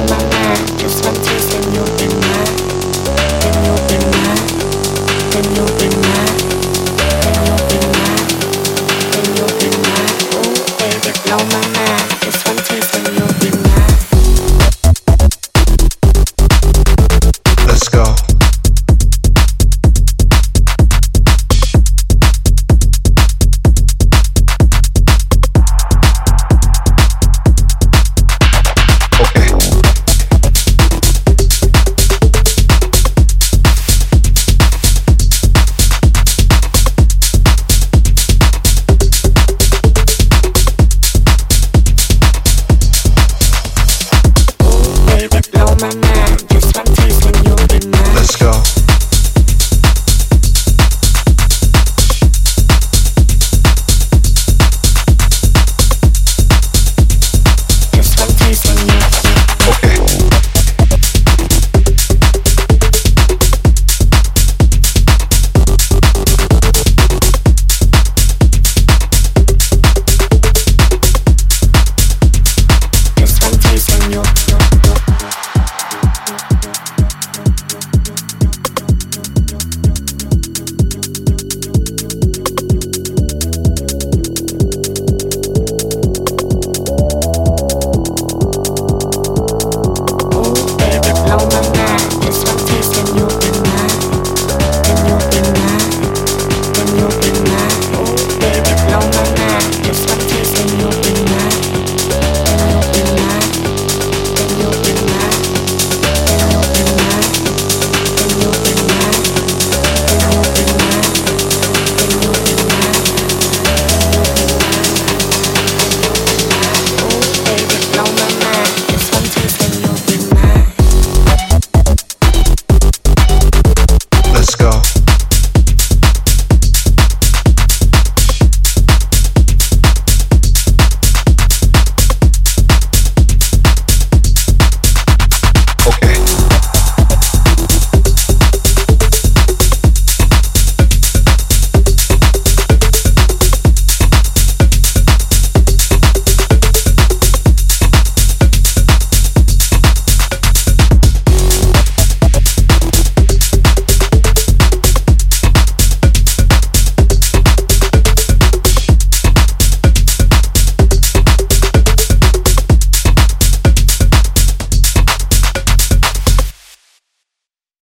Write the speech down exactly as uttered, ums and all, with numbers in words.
my mind. Just one taste and you'll be mine. Then you'll be mine. Then you'll be mine. Then you'll be mine. Then you'll be mine. Ooh, baby, blow my mind. Just one taste and you'll be mine. Let's go. Just one taste and you'll